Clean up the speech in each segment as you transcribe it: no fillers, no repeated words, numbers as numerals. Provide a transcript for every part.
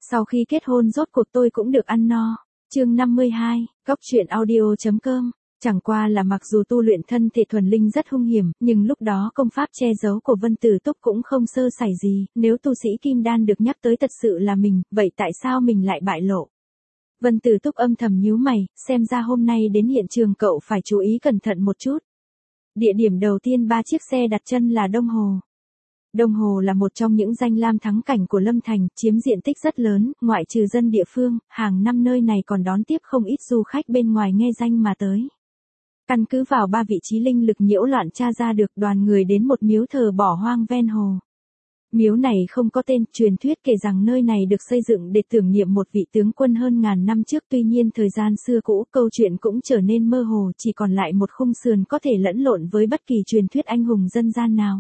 Sau khi kết hôn rốt cuộc tôi cũng được ăn no. Chương 52, Góc truyện audio.com. Chẳng qua là mặc dù tu luyện thân thể thuần linh rất hung hiểm, nhưng lúc đó công pháp che giấu của Vân Tử Túc cũng không sơ sẩy gì, nếu tu sĩ kim đan được nhắc tới thật sự là mình, vậy tại sao mình lại bại lộ? Vân Tử Túc âm thầm nhíu mày, xem ra hôm nay đến hiện trường cậu phải chú ý cẩn thận một chút. Địa điểm đầu tiên 3 chiếc xe đặt chân là Đông Hồ. Đông Hồ là một trong những danh lam thắng cảnh của Lâm Thành, chiếm diện tích rất lớn, ngoại trừ dân địa phương, hàng năm nơi này còn đón tiếp không ít du khách bên ngoài nghe danh mà tới. Căn cứ vào 3 vị trí linh lực nhiễu loạn tra ra được, đoàn người đến một miếu thờ bỏ hoang ven hồ. Miếu này không có tên, truyền thuyết kể rằng nơi này được xây dựng để tưởng niệm một vị tướng quân hơn ngàn năm trước, tuy nhiên thời gian xưa cũ, câu chuyện cũng trở nên mơ hồ, chỉ còn lại một khung sườn có thể lẫn lộn với bất kỳ truyền thuyết anh hùng dân gian nào.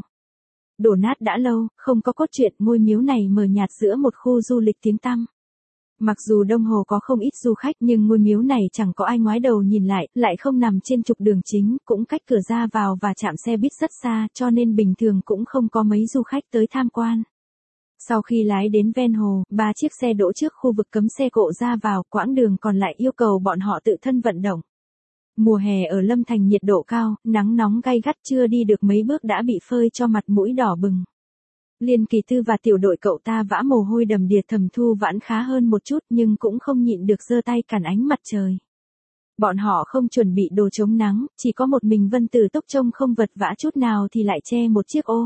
Đổ nát đã lâu, không có cốt truyện, ngôi miếu này mờ nhạt giữa một khu du lịch tiếng tăm. Mặc dù Đông Hồ có không ít du khách nhưng ngôi miếu này chẳng có ai ngoái đầu nhìn lại không nằm trên trục đường chính, cũng cách cửa ra vào và trạm xe buýt rất xa, cho nên bình thường cũng không có mấy du khách tới tham quan. Sau khi lái đến ven hồ, 3 chiếc xe đỗ trước khu vực cấm xe cộ ra vào, quãng đường còn lại yêu cầu bọn họ tự thân vận động. Mùa hè ở Lâm Thành nhiệt độ cao, nắng nóng gay gắt, chưa đi được mấy bước đã bị phơi cho mặt mũi đỏ bừng. Liên Kỳ Tư và tiểu đội cậu ta vã mồ hôi đầm đìa, Thẩm Thu Vãn khá hơn một chút nhưng cũng không nhịn được giơ tay cản ánh mặt trời. Bọn họ không chuẩn bị đồ chống nắng, chỉ có một mình Vân Tử Túc trông không vật vã chút nào thì lại che một chiếc ô.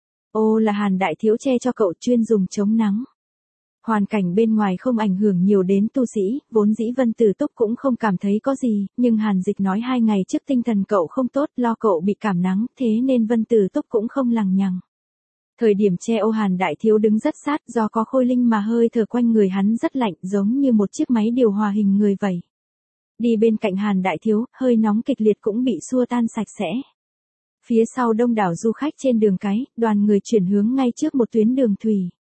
Ô là Hàn Đại Thiếu che cho cậu, chuyên dùng chống nắng. Hoàn cảnh bên ngoài không ảnh hưởng nhiều đến tu sĩ, vốn dĩ Vân Tử Túc cũng không cảm thấy có gì, nhưng Hàn Dịch nói 2 ngày trước tinh thần cậu không tốt, lo cậu bị cảm nắng, thế nên Vân Tử Túc cũng không lằng nhằng. Thời điểm che ô Hàn Đại Thiếu đứng rất sát, do có khôi linh mà hơi thở quanh người hắn rất lạnh, giống như một chiếc máy điều hòa hình người vậy. Đi bên cạnh Hàn Đại Thiếu, hơi nóng kịch liệt cũng bị xua tan sạch sẽ. Phía sau đông đảo du khách trên đường cái, đoàn người chuyển hướng ngay trước một tuyến đường thủy.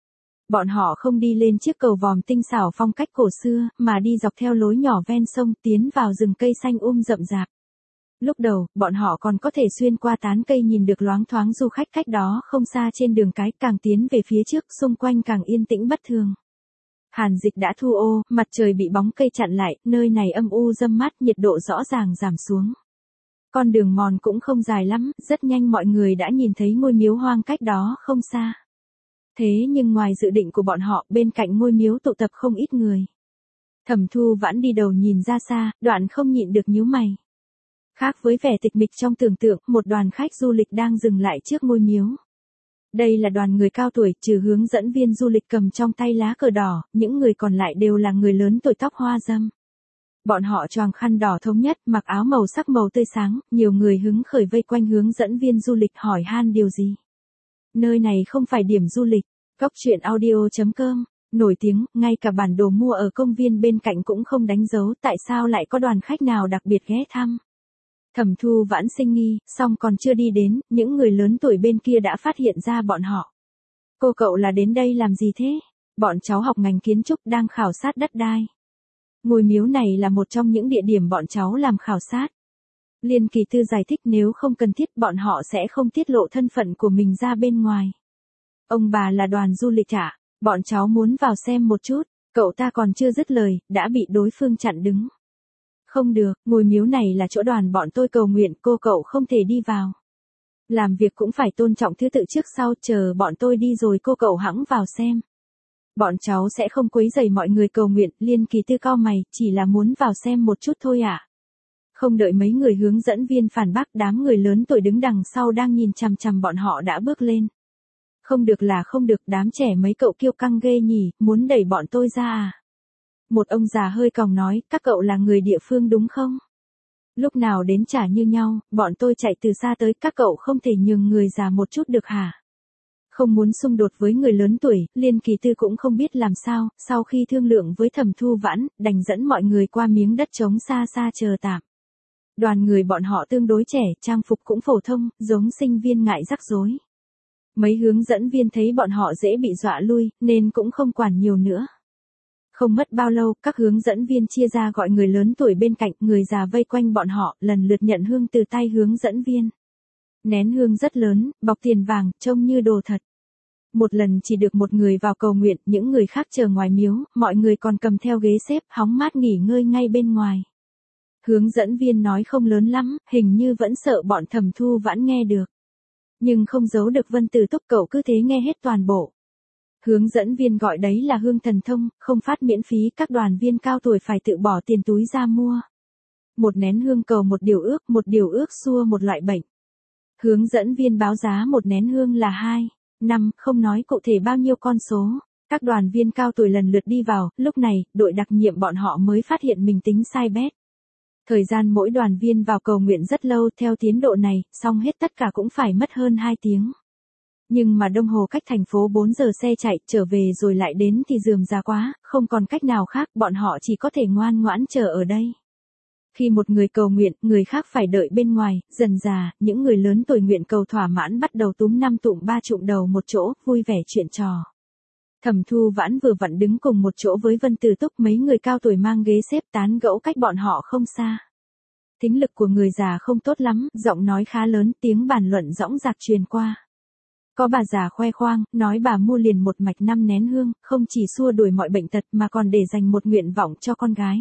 Bọn họ không đi lên chiếc cầu vòm tinh xảo phong cách cổ xưa, mà đi dọc theo lối nhỏ ven sông tiến vào rừng cây xanh rậm rạp. Lúc đầu, bọn họ còn có thể xuyên qua tán cây nhìn được loáng thoáng du khách cách đó không xa trên đường cái, càng tiến về phía trước, xung quanh càng yên tĩnh bất thường. Hàn Dịch đã thu ô, mặt trời bị bóng cây chặn lại, nơi này âm u râm mát, nhiệt độ rõ ràng giảm xuống. Con đường mòn cũng không dài lắm, rất nhanh mọi người đã nhìn thấy ngôi miếu hoang cách đó không xa. Thế nhưng ngoài dự định của bọn họ, bên cạnh ngôi miếu tụ tập không ít người. Thẩm Thu Vãn đi đầu nhìn ra xa, đoạn không nhịn được nhíu mày. Khác với vẻ tịch mịch trong tưởng tượng, một đoàn khách du lịch đang dừng lại trước ngôi miếu. Đây là đoàn người cao tuổi, trừ hướng dẫn viên du lịch cầm trong tay lá cờ đỏ, những người còn lại đều là người lớn tuổi tóc hoa râm. Bọn họ choàng khăn đỏ thống nhất, mặc áo màu sắc màu tươi sáng, nhiều người hứng khởi vây quanh hướng dẫn viên du lịch hỏi han điều gì. Nơi này không phải điểm du lịch. Góc truyện audio.com, nổi tiếng, ngay cả bản đồ mua ở công viên bên cạnh cũng không đánh dấu, tại sao lại có đoàn khách nào đặc biệt ghé thăm. Thẩm Thu Vãn sinh nghi, song còn chưa đi đến, những người lớn tuổi bên kia đã phát hiện ra bọn họ. Cô cậu là đến đây làm gì thế? Bọn cháu học ngành kiến trúc đang khảo sát đất đai. Ngôi miếu này là một trong những địa điểm bọn cháu làm khảo sát. Liên Kỳ Tư giải thích nếu không cần thiết bọn họ sẽ không tiết lộ thân phận của mình ra bên ngoài. Ông bà là đoàn du lịch ạ, bọn cháu muốn vào xem một chút, cậu ta còn chưa dứt lời, đã bị đối phương chặn đứng. Không được, ngôi miếu này là chỗ đoàn bọn tôi cầu nguyện, cô cậu không thể đi vào. Làm việc cũng phải tôn trọng thứ tự trước sau, chờ bọn tôi đi rồi cô cậu hẵng vào xem. Bọn cháu sẽ không quấy rầy mọi người cầu nguyện, Liên Kỳ Tư cau mày, chỉ là muốn vào xem một chút thôi ạ. Không đợi mấy người hướng dẫn viên phản bác, đám người lớn tuổi đứng đằng sau đang nhìn chằm chằm bọn họ đã bước lên. Không được là không được, đám trẻ mấy cậu kiêu căng ghê nhỉ, muốn đẩy bọn tôi ra à? Một ông già hơi còng nói, các cậu là người địa phương đúng không? Lúc nào đến chả như nhau, bọn tôi chạy từ xa tới, các cậu không thể nhường người già một chút được hả? Không muốn xung đột với người lớn tuổi, Liên Kỳ Tư cũng không biết làm sao, sau khi thương lượng với Thẩm Thu Vãn, đành dẫn mọi người qua miếng đất trống xa xa chờ tạm. Đoàn người bọn họ tương đối trẻ, trang phục cũng phổ thông, giống sinh viên ngại rắc rối. Mấy hướng dẫn viên thấy bọn họ dễ bị dọa lui, nên cũng không quản nhiều nữa. Không mất bao lâu, các hướng dẫn viên chia ra gọi người lớn tuổi bên cạnh, người già vây quanh bọn họ, lần lượt nhận hương từ tay hướng dẫn viên. Nén hương rất lớn, bọc tiền vàng, trông như đồ thật. Một lần chỉ được một người vào cầu nguyện, những người khác chờ ngoài miếu, mọi người còn cầm theo ghế xếp, hóng mát nghỉ ngơi ngay bên ngoài. Hướng dẫn viên nói không lớn lắm, hình như vẫn sợ bọn Thẩm Thu Vãn nghe được. Nhưng không giấu được Vân Tử Túc, cậu cứ thế nghe hết toàn bộ. Hướng dẫn viên gọi đấy là hương thần thông, không phát miễn phí, các đoàn viên cao tuổi phải tự bỏ tiền túi ra mua. Một nén hương cầu một điều ước xua một loại bệnh. Hướng dẫn viên báo giá một nén hương là 2, 5, không nói cụ thể bao nhiêu con số. Các đoàn viên cao tuổi lần lượt đi vào, lúc này, đội đặc nhiệm bọn họ mới phát hiện mình tính sai bét. Thời gian mỗi đoàn viên vào cầu nguyện rất lâu, theo tiến độ này, xong hết tất cả cũng phải mất hơn 2 tiếng. Nhưng mà Đông Hồ cách thành phố 4 giờ xe chạy, trở về rồi lại đến thì rườm rà quá, không còn cách nào khác, bọn họ chỉ có thể ngoan ngoãn chờ ở đây. Khi một người cầu nguyện, người khác phải đợi bên ngoài, dần dà, những người lớn tuổi nguyện cầu thỏa mãn bắt đầu túm 5 tụm 3 trụm đầu một chỗ, vui vẻ chuyện trò. Thẩm Thu Vãn vừa vặn đứng cùng một chỗ với Vân Tử Túc, mấy người cao tuổi mang ghế xếp tán gẫu cách bọn họ không xa. Thính lực của người già không tốt lắm, giọng nói khá lớn, tiếng bàn luận dõng dạc truyền qua. Có bà già khoe khoang, nói bà mua liền một mạch 5 nén hương, không chỉ xua đuổi mọi bệnh tật mà còn để dành một nguyện vọng cho con gái.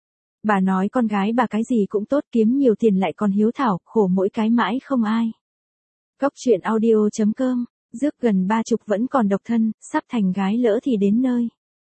Bà nói con gái bà cái gì cũng tốt, kiếm nhiều tiền lại còn hiếu thảo, khổ mỗi cái mãi không ai. Góc truyện audio.com, rước gần 30 vẫn còn độc thân, sắp thành gái lỡ thì đến nơi.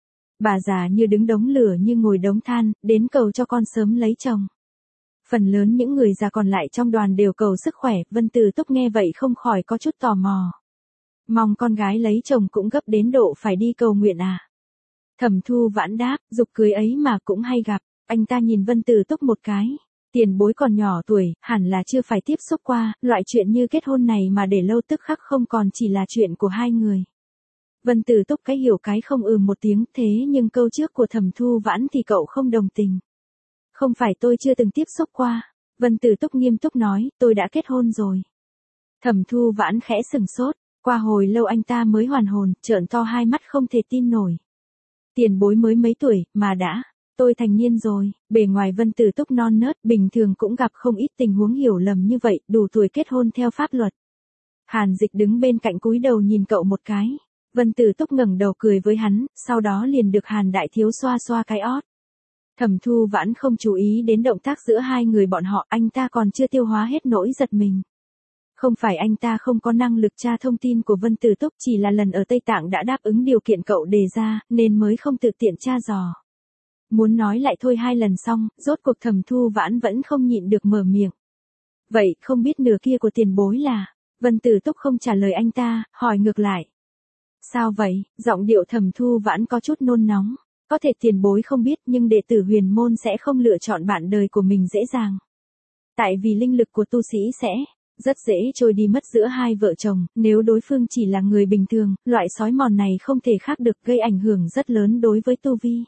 Bà già như đứng đống lửa như ngồi đống than, đến cầu cho con sớm lấy chồng. Phần lớn những người già còn lại trong đoàn đều cầu sức khỏe, Vân Tử Túc nghe vậy không khỏi có chút tò mò. Mong con gái lấy chồng cũng gấp đến độ phải đi cầu nguyện à? Thẩm Thu Vãn đáp, dục cưới ấy mà cũng hay gặp. Anh ta nhìn Vân Tử Túc một cái. Tiền bối còn nhỏ tuổi, hẳn là chưa phải tiếp xúc qua, loại chuyện như kết hôn này mà để lâu tức khắc không còn chỉ là chuyện của hai người. Vân Tử Túc cái hiểu cái không một tiếng, thế nhưng câu trước của Thẩm Thu Vãn thì cậu không đồng tình. Không phải tôi chưa từng tiếp xúc qua. Vân Tử Túc nghiêm túc nói, tôi đã kết hôn rồi. Thẩm Thu Vãn khẽ sừng sốt, qua hồi lâu anh ta mới hoàn hồn, trợn to hai mắt không thể tin nổi. Tiền bối mới mấy tuổi, mà đã, tôi thành niên rồi. Bề ngoài Vân Tử Túc non nớt, bình thường cũng gặp không ít tình huống hiểu lầm như vậy, đủ tuổi kết hôn theo pháp luật. Hàn Dịch đứng bên cạnh cúi đầu nhìn cậu một cái. Vân Tử Túc ngẩng đầu cười với hắn, sau đó liền được Hàn Đại Thiếu xoa xoa cái ót. Thẩm Thu Vãn không chú ý đến động tác giữa hai người bọn họ, anh ta còn chưa tiêu hóa hết nỗi giật mình. Không phải anh ta không có năng lực tra thông tin của Vân Tử Túc, chỉ là lần ở Tây Tạng đã đáp ứng điều kiện cậu đề ra, nên mới không tự tiện tra dò. Muốn nói lại thôi 2 lần xong, rốt cuộc Thẩm Thu Vãn vẫn không nhịn được mở miệng. Vậy, không biết nửa kia của tiền bối là? Vân Tử Túc không trả lời anh ta, hỏi ngược lại. Sao vậy? Giọng điệu Thẩm Thu Vãn có chút nôn nóng. Có thể tiền bối không biết nhưng đệ tử huyền môn sẽ không lựa chọn bạn đời của mình dễ dàng. Tại vì linh lực của tu sĩ sẽ rất dễ trôi đi mất giữa hai vợ chồng, nếu đối phương chỉ là người bình thường, loại sói mòn này không thể khác được gây ảnh hưởng rất lớn đối với tu vi.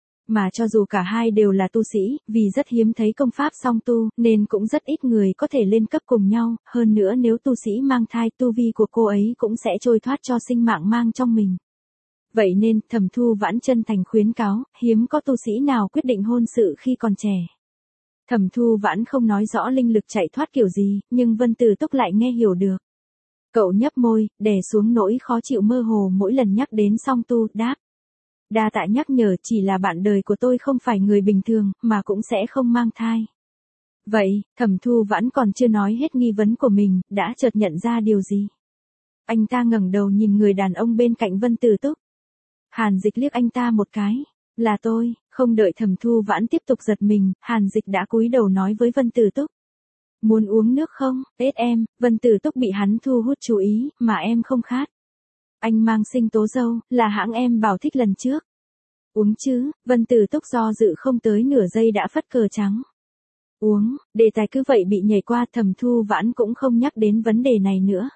Mà cho dù cả hai đều là tu sĩ, vì rất hiếm thấy công pháp song tu, nên cũng rất ít người có thể lên cấp cùng nhau, hơn nữa nếu tu sĩ mang thai, tu vi của cô ấy cũng sẽ trôi thoát cho sinh mạng mang trong mình. Vậy nên, Thẩm Thu Vãn chân thành khuyến cáo, hiếm có tu sĩ nào quyết định hôn sự khi còn trẻ. Thẩm Thu Vãn không nói rõ linh lực chạy thoát kiểu gì, nhưng Vân Tử Túc lại nghe hiểu được. Cậu nhấp môi, đè xuống nỗi khó chịu mơ hồ mỗi lần nhắc đến song tu, đáp. Đa tạ nhắc nhở, chỉ là bạn đời của tôi không phải người bình thường, mà cũng sẽ không mang thai. Vậy, Thẩm Thu Vãn còn chưa nói hết nghi vấn của mình, đã chợt nhận ra điều gì. Anh ta ngẩng đầu nhìn người đàn ông bên cạnh Vân Tử Túc. Hàn Dịch liếc anh ta một cái. Là tôi, không đợi Thẩm Thu Vãn tiếp tục giật mình, Hàn Dịch đã cúi đầu nói với Vân Tử Túc. Muốn uống nước không? Ết em, Vân Tử Túc bị hắn thu hút chú ý, mà em không khát. Anh mang sinh tố dâu, là hãng em bảo thích lần trước. Uống chứ, Vân Tử Túc do dự không tới nửa giây đã phất cờ trắng. Uống, đề tài cứ vậy bị nhảy qua, Thẩm Thu Vãn cũng không nhắc đến vấn đề này nữa.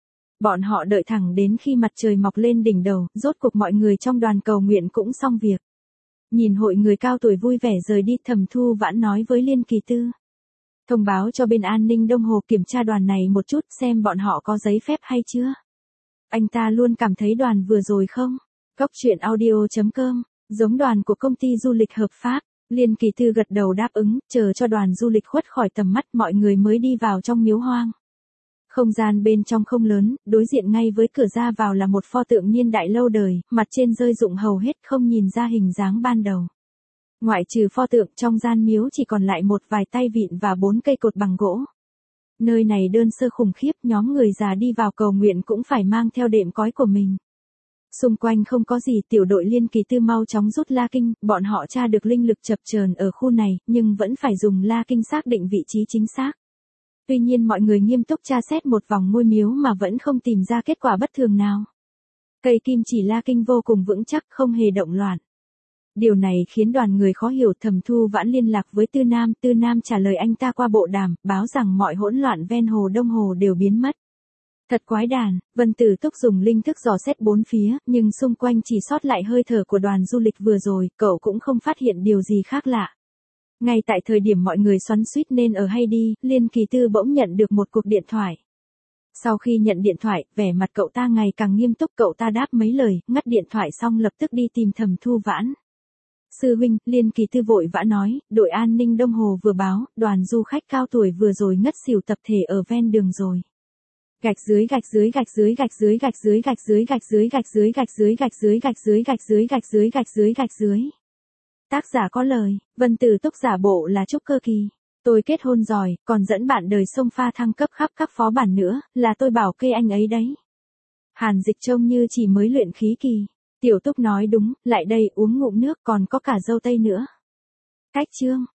Bọn họ đợi thẳng đến khi mặt trời mọc lên đỉnh đầu, rốt cuộc mọi người trong đoàn cầu nguyện cũng xong việc. Nhìn hội người cao tuổi vui vẻ rời đi, Thẩm Thu Vãn nói với Liên Kỳ Tư. Thông báo cho bên an ninh Đông Hồ kiểm tra đoàn này một chút xem bọn họ có giấy phép hay chưa. Anh ta luôn cảm thấy đoàn vừa rồi không? Góc truyện audio.com, giống đoàn của công ty du lịch hợp pháp. Liên Kỳ Tư gật đầu đáp ứng, chờ cho đoàn du lịch khuất khỏi tầm mắt mọi người mới đi vào trong miếu hoang. Không gian bên trong không lớn, đối diện ngay với cửa ra vào là một pho tượng niên đại lâu đời, mặt trên rơi rụng hầu hết không nhìn ra hình dáng ban đầu. Ngoại trừ pho tượng trong gian miếu chỉ còn lại một vài tay vịn và 4 cây cột bằng gỗ. Nơi này đơn sơ khủng khiếp, nhóm người già đi vào cầu nguyện cũng phải mang theo đệm cói của mình. Xung quanh không có gì, tiểu đội Liên Kỳ Tư mau chóng rút la kinh, bọn họ tra được linh lực chập chờn ở khu này, nhưng vẫn phải dùng la kinh xác định vị trí chính xác. Tuy nhiên mọi người nghiêm túc tra xét một vòng ngôi miếu mà vẫn không tìm ra kết quả bất thường nào. Cây kim chỉ la kinh vô cùng vững chắc, không hề động loạn. Điều này khiến đoàn người khó hiểu. Thẩm Thu Vãn liên lạc với Tư Nam trả lời anh ta qua bộ đàm, báo rằng mọi hỗn loạn ven hồ Đông Hồ đều biến mất. Thật quái đản, Vân Tử Túc dùng linh thức dò xét bốn phía, nhưng xung quanh chỉ sót lại hơi thở của đoàn du lịch vừa rồi, cậu cũng không phát hiện điều gì khác lạ. Ngay tại thời điểm mọi người xoắn xuýt nên ở hay đi, Liên Kỳ Tư bỗng nhận được một cuộc điện thoại. Sau khi nhận điện thoại, vẻ mặt cậu ta ngày càng nghiêm túc, cậu ta đáp mấy lời, ngắt điện thoại xong lập tức đi tìm Thẩm Thu Vãn. Sư huynh, Liên Kỳ Tư vội vã nói, đội an ninh Đông Hồ vừa báo, đoàn du khách cao tuổi vừa rồi ngất xỉu tập thể ở ven đường rồi. Gạch dưới gạch dưới gạch dưới gạch dưới gạch dưới gạch dưới gạch dưới gạch dưới gạch dưới gạch dưới gạch dưới gạch dưới gạch dưới gạch dưới gạch dưới. Tác giả có lời, Vân Tử Túc giả bộ là trúc cơ kỳ. Tôi kết hôn rồi, còn dẫn bạn đời sông pha thăng cấp khắp các phó bản nữa, là tôi bảo kê anh ấy đấy. Hàn Dịch trông như chỉ mới luyện khí kỳ. Tiểu Túc nói đúng, lại đây uống ngụm nước, còn có cả dâu tây nữa. Cách chương.